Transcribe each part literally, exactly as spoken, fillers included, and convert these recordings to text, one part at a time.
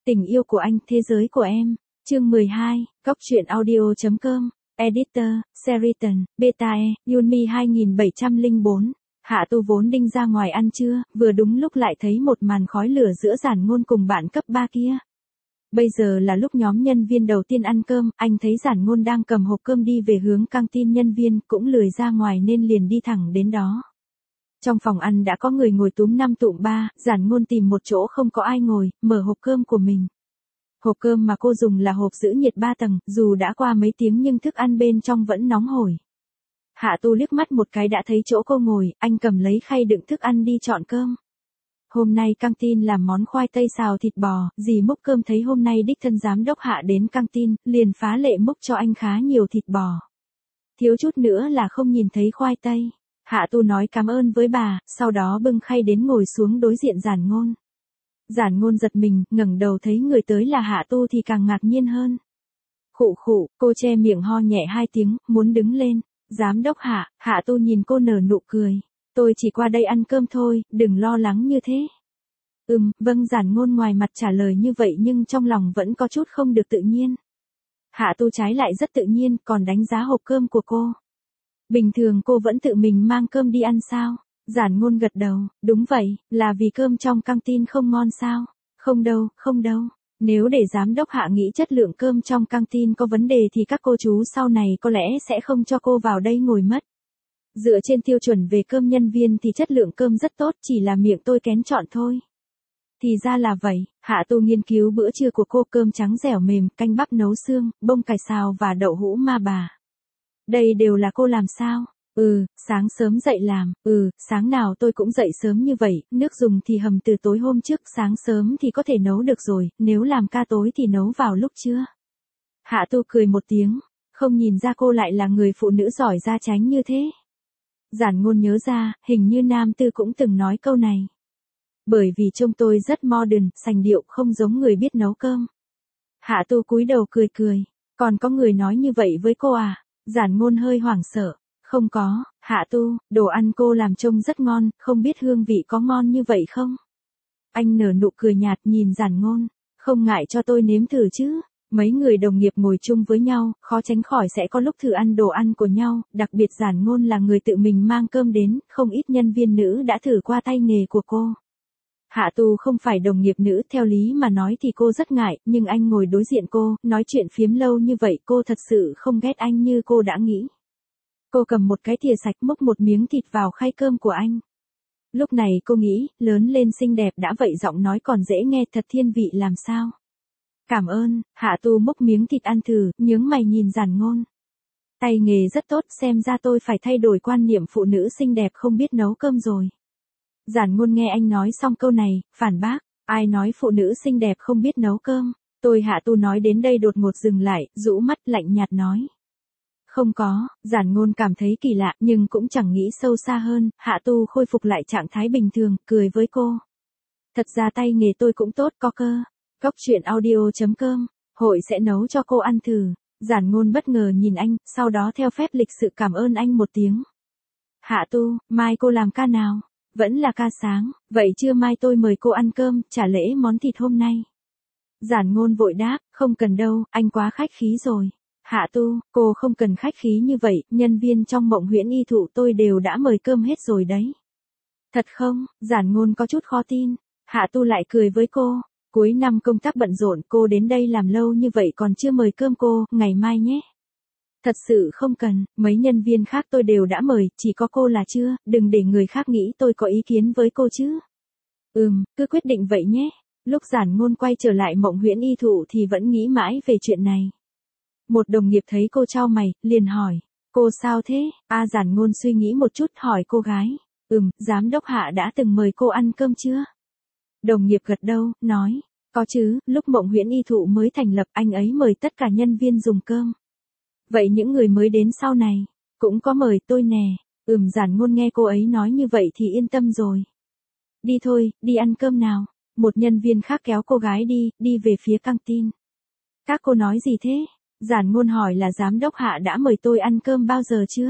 Tình yêu của anh, thế giới của em. Chương mười hai, Cóc truyện audio.com. Editor, Seriton, Betae, Yunmi hai bảy không bốn. Hạ Tu vốn đinh ra ngoài ăn trưa, vừa đúng lúc lại thấy một màn khói lửa giữa Giản Ngôn cùng bạn cấp ba kia. Bây giờ là lúc nhóm nhân viên đầu tiên ăn cơm, anh thấy Giản Ngôn đang cầm hộp cơm đi về hướng căng tin nhân viên, cũng lười ra ngoài nên liền đi thẳng đến đó. Trong phòng ăn đã có người ngồi túm năm tụm ba, Giản Ngôn tìm một chỗ không có ai ngồi, mở hộp cơm của mình. Hộp cơm mà cô dùng là hộp giữ nhiệt ba tầng, dù đã qua mấy tiếng nhưng thức ăn bên trong vẫn nóng hổi. Hạ Tu liếc mắt một cái đã thấy chỗ cô ngồi, anh cầm lấy khay đựng thức ăn đi chọn cơm. Hôm nay căng tin làm món khoai tây xào thịt bò, dì múc cơm thấy hôm nay đích thân giám đốc Hạ đến căng tin, liền phá lệ múc cho anh khá nhiều thịt bò. Thiếu chút nữa là không nhìn thấy khoai tây. Hạ Tu nói cảm ơn với bà, sau đó bưng khay đến ngồi xuống đối diện Giản Ngôn. Giản Ngôn giật mình, ngẩng đầu thấy người tới là Hạ Tu thì càng ngạc nhiên hơn. Khụ khụ, cô che miệng ho nhẹ hai tiếng, muốn đứng lên. Giám đốc Hạ, Hạ Tu nhìn cô nở nụ cười. Tôi chỉ qua đây ăn cơm thôi, đừng lo lắng như thế. Ừm, vâng, Giản Ngôn ngoài mặt trả lời như vậy nhưng trong lòng vẫn có chút không được tự nhiên. Hạ Tu trái lại rất tự nhiên, còn đánh giá hộp cơm của cô. Bình thường cô vẫn tự mình mang cơm đi ăn sao? Giản Ngôn gật đầu, đúng vậy, là vì cơm trong căng tin không ngon sao? Không đâu, không đâu. Nếu để giám đốc Hạ nghĩ chất lượng cơm trong căng tin có vấn đề thì các cô chú sau này có lẽ sẽ không cho cô vào đây ngồi mất. Dựa trên tiêu chuẩn về cơm nhân viên thì chất lượng cơm rất tốt, chỉ là miệng tôi kén chọn thôi. Thì ra là vậy, Hạ Tu nghiên cứu bữa trưa của cô, cơm trắng dẻo mềm, canh bắp nấu xương, bông cải xào và đậu hũ ma bà. Đây đều là cô làm sao? Ừ, sáng sớm dậy làm, ừ, sáng nào tôi cũng dậy sớm như vậy, nước dùng thì hầm từ tối hôm trước, sáng sớm thì có thể nấu được rồi, nếu làm ca tối thì nấu vào lúc trưa. Hạ Tu cười một tiếng, không nhìn ra cô lại là người phụ nữ giỏi gia chánh như thế. Giản Ngôn nhớ ra, hình như Nam Tư cũng từng nói câu này. Bởi vì trông tôi rất modern, sành điệu, không giống người biết nấu cơm. Hạ Tu cúi đầu cười cười, còn có người nói như vậy với cô à? Giản Ngôn hơi hoảng sợ. Không có, Hạ Tu, đồ ăn cô làm trông rất ngon, không biết hương vị có ngon như vậy không? Anh nở nụ cười nhạt nhìn Giản Ngôn, không ngại cho tôi nếm thử chứ. Mấy người đồng nghiệp ngồi chung với nhau, khó tránh khỏi sẽ có lúc thử ăn đồ ăn của nhau, đặc biệt Giản Ngôn là người tự mình mang cơm đến, không ít nhân viên nữ đã thử qua tay nghề của cô. Hạ Tu không phải đồng nghiệp nữ, theo lý mà nói thì cô rất ngại, nhưng anh ngồi đối diện cô, nói chuyện phiếm lâu như vậy cô thật sự không ghét anh như cô đã nghĩ. Cô cầm một cái thìa sạch múc một miếng thịt vào khay cơm của anh. Lúc này cô nghĩ, lớn lên xinh đẹp đã vậy giọng nói còn dễ nghe, thật thiên vị làm sao. Cảm ơn, Hạ Tu múc miếng thịt ăn thử, nhướng mày nhìn Giản Ngôn. Tay nghề rất tốt, xem ra tôi phải thay đổi quan niệm phụ nữ xinh đẹp không biết nấu cơm rồi. Giản Ngôn nghe anh nói xong câu này, phản bác, ai nói phụ nữ xinh đẹp không biết nấu cơm, tôi. Hạ Tu nói đến đây đột ngột dừng lại, rũ mắt lạnh nhạt nói. Không có, Giản Ngôn cảm thấy kỳ lạ nhưng cũng chẳng nghĩ sâu xa hơn, Hạ Tu khôi phục lại trạng thái bình thường, cười với cô. Thật ra tay nghề tôi cũng tốt có cơ. Cóc truyện audio.com, hội sẽ nấu cho cô ăn thử. Giản Ngôn bất ngờ nhìn anh, sau đó theo phép lịch sự cảm ơn anh một tiếng. Hạ Tu, mai cô làm ca nào? Vẫn là ca sáng, vậy trưa mai tôi mời cô ăn cơm, trả lễ món thịt hôm nay. Giản Ngôn vội đáp, không cần đâu, anh quá khách khí rồi. Hạ Tu, cô không cần khách khí như vậy, nhân viên trong Mộng Huyễn Y Thụ tôi đều đã mời cơm hết rồi đấy. Thật không? Giản Ngôn có chút khó tin. Hạ Tu lại cười với cô, cuối năm công tác bận rộn, cô đến đây làm lâu như vậy còn chưa mời cơm cô, ngày mai nhé. Thật sự không cần, mấy nhân viên khác tôi đều đã mời, chỉ có cô là chưa, đừng để người khác nghĩ tôi có ý kiến với cô chứ. Ừm, cứ quyết định vậy nhé. Lúc Giản Ngôn quay trở lại Mộng Huyễn Y Thụ thì vẫn nghĩ mãi về chuyện này. Một đồng nghiệp thấy cô chau mày, liền hỏi, cô sao thế? A à, Giản Ngôn suy nghĩ một chút hỏi cô gái, ừm, giám đốc Hạ đã từng mời cô ăn cơm chưa? Đồng nghiệp gật đầu, nói, có chứ, lúc Mộng Huyễn Y Thụ mới thành lập anh ấy mời tất cả nhân viên dùng cơm. Vậy những người mới đến sau này, cũng có mời tôi nè. Ừm, Giản Ngôn nghe cô ấy nói như vậy thì yên tâm rồi. Đi thôi, đi ăn cơm nào. Một nhân viên khác kéo cô gái đi, đi về phía căng tin. Các cô nói gì thế? Giản Ngôn hỏi là giám đốc Hạ đã mời tôi ăn cơm bao giờ chưa?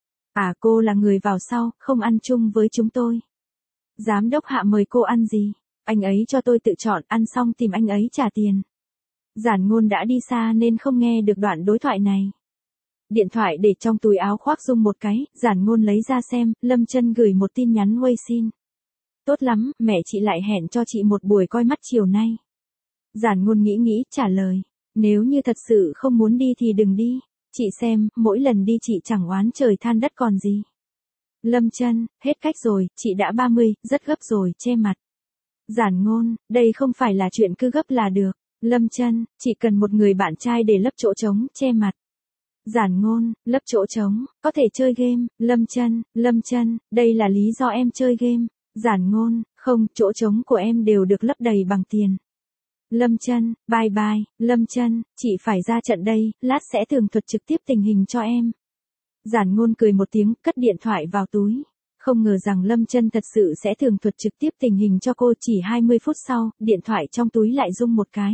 À, cô là người vào sau, không ăn chung với chúng tôi. Giám đốc Hạ mời cô ăn gì? Anh ấy cho tôi tự chọn, ăn xong tìm anh ấy trả tiền. Giản Ngôn đã đi xa nên không nghe được đoạn đối thoại này. Điện thoại để trong túi áo khoác rung một cái, Giản Ngôn lấy ra xem, Lâm Chân gửi một tin nhắn Weixin. Tốt lắm, mẹ chị lại hẹn cho chị một buổi coi mắt chiều nay. Giản Ngôn nghĩ nghĩ, trả lời. Nếu như thật sự không muốn đi thì đừng đi. Chị xem, mỗi lần đi chị chẳng oán trời than đất còn gì. Lâm Chân, hết cách rồi, chị đã ba mươi, rất gấp rồi, che mặt. Giản Ngôn, đây không phải là chuyện cứ gấp là được. Lâm Chân, chỉ cần một người bạn trai để lấp chỗ trống, che mặt. Giản Ngôn, lấp chỗ trống, có thể chơi game. Lâm Chân, Lâm Chân, đây là lý do em chơi game. Giản Ngôn, không, chỗ trống của em đều được lấp đầy bằng tiền. Lâm Chân, bye bye, Lâm Chân, chị phải ra trận đây, lát sẽ tường thuật trực tiếp tình hình cho em. Giản Ngôn cười một tiếng, cất điện thoại vào túi. Không ngờ rằng Lâm Chân thật sự sẽ tường thuật trực tiếp tình hình cho cô. Chỉ hai mươi phút sau, điện thoại trong túi lại rung một cái.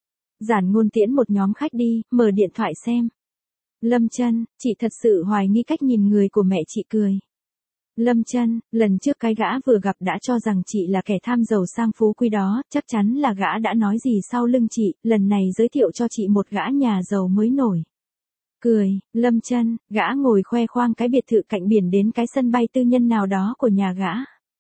Giản Ngôn tiễn một nhóm khách đi, mở điện thoại xem. Lâm Chân, chị thật sự hoài nghi cách nhìn người của mẹ chị cười. Lâm Chân, lần trước cái gã vừa gặp đã cho rằng chị là kẻ tham giàu sang phú quý đó, chắc chắn là gã đã nói gì sau lưng chị, lần này giới thiệu cho chị một gã nhà giàu mới nổi. Cười, Lâm Chân, gã ngồi khoe khoang cái biệt thự cạnh biển đến cái sân bay tư nhân nào đó của nhà gã.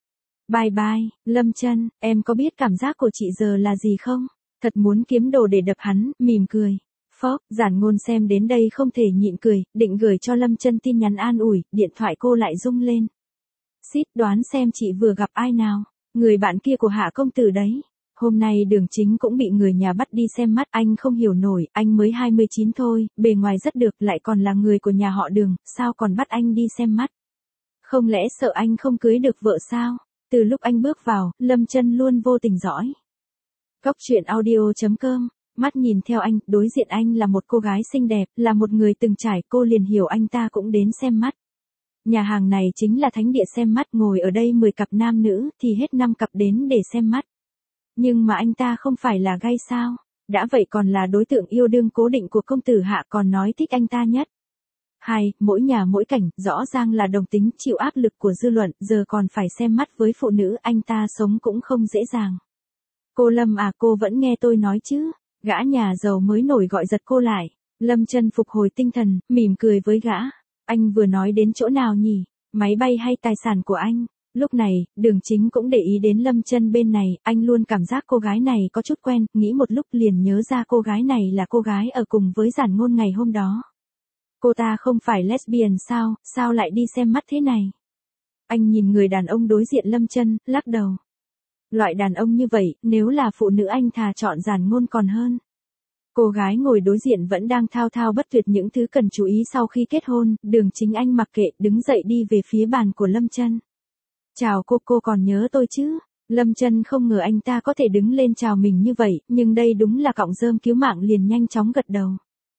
Bye bye, Lâm Chân, em có biết cảm giác của chị giờ là gì không? Thật muốn kiếm đồ để đập hắn, mỉm cười. Phốc, Giản Ngôn xem đến đây không thể nhịn cười, định gửi cho Lâm Chân tin nhắn an ủi, điện thoại cô lại rung lên. Xít, đoán xem chị vừa gặp ai nào? Người bạn kia của Hạ công tử đấy. Hôm nay Đường Chính cũng bị người nhà bắt đi xem mắt, anh không hiểu nổi, anh mới hai mươi chín thôi, bề ngoài rất được, lại còn là người của nhà họ Đường, sao còn bắt anh đi xem mắt? Không lẽ sợ anh không cưới được vợ sao? Từ lúc anh bước vào, Lâm Chân luôn vô tình dõi. Cóc truyện audio chấm com, mắt nhìn theo anh, đối diện anh là một cô gái xinh đẹp, là một người từng trải, cô liền hiểu anh ta cũng đến xem mắt. Nhà hàng này chính là thánh địa xem mắt, ngồi ở đây mười cặp nam nữ, thì hết năm cặp đến để xem mắt. Nhưng mà anh ta không phải là gay sao? Đã vậy còn là đối tượng yêu đương cố định của công tử Hạ, còn nói thích anh ta nhất. Hai, mỗi nhà mỗi cảnh, rõ ràng là đồng tính, chịu áp lực của dư luận, giờ còn phải xem mắt với phụ nữ, anh ta sống cũng không dễ dàng. Cô Lâm à, cô vẫn nghe tôi nói chứ? Gã nhà giàu mới nổi gọi giật cô lại. Lâm Chân phục hồi tinh thần, mỉm cười với gã. Anh vừa nói đến chỗ nào nhỉ? Máy bay hay tài sản của anh? Lúc này, Đường Chính cũng để ý đến Lâm Chân bên này, anh luôn cảm giác cô gái này có chút quen, nghĩ một lúc liền nhớ ra cô gái này là cô gái ở cùng với Giản Ngôn ngày hôm đó. Cô ta không phải lesbian sao, sao lại đi xem mắt thế này? Anh nhìn người đàn ông đối diện Lâm Chân, lắc đầu. Loại đàn ông như vậy, nếu là phụ nữ anh thà chọn Giản Ngôn còn hơn. Cô gái ngồi đối diện vẫn đang thao thao bất tuyệt những thứ cần chú ý sau khi kết hôn, Đường Chính anh mặc kệ, đứng dậy đi về phía bàn của Lâm Chân. Chào cô, cô còn nhớ tôi chứ? Lâm Chân không ngờ anh ta có thể đứng lên chào mình như vậy, nhưng đây đúng là cọng rơm cứu mạng, liền nhanh chóng gật đầu.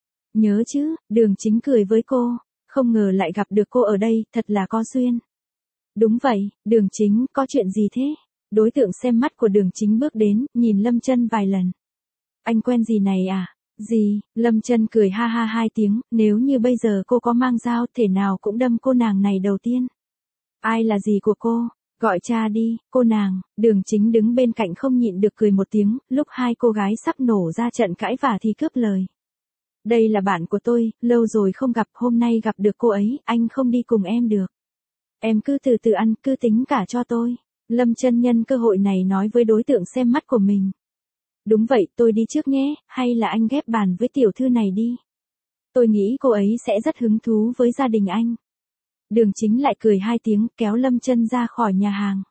Nhớ chứ, Đường Chính cười với cô, không ngờ lại gặp được cô ở đây, thật là có duyên. Đúng vậy, Đường Chính, có chuyện gì thế? Đối tượng xem mắt của Đường Chính bước đến, nhìn Lâm Chân vài lần. Anh quen gì này à? Gì? Lâm Chân cười ha ha hai tiếng, nếu như bây giờ cô có mang dao, thể nào cũng đâm cô nàng này đầu tiên. Ai là gì của cô? Gọi cha đi, cô nàng. Đường Chính đứng bên cạnh không nhịn được cười một tiếng, lúc hai cô gái sắp nổ ra trận cãi vả thì cướp lời. Đây là bạn của tôi, lâu rồi không gặp, hôm nay gặp được cô ấy, anh không đi cùng em được. Em cứ từ từ ăn, cứ tính cả cho tôi. Lâm Chân nhân cơ hội này nói với đối tượng xem mắt của mình. Đúng vậy, tôi đi trước nhé, hay là anh ghép bàn với tiểu thư này đi. Tôi nghĩ cô ấy sẽ rất hứng thú với gia đình anh. Đường Chính lại cười hai tiếng, kéo Lâm Chân ra khỏi nhà hàng.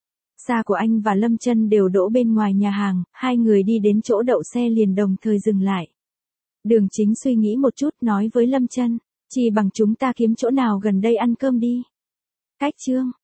Xa của anh và Lâm Chân đều đỗ bên ngoài nhà hàng, hai người đi đến chỗ đậu xe liền đồng thời dừng lại. Đường Chính suy nghĩ một chút, nói với Lâm Chân, chỉ bằng chúng ta kiếm chỗ nào gần đây ăn cơm đi. Cách chương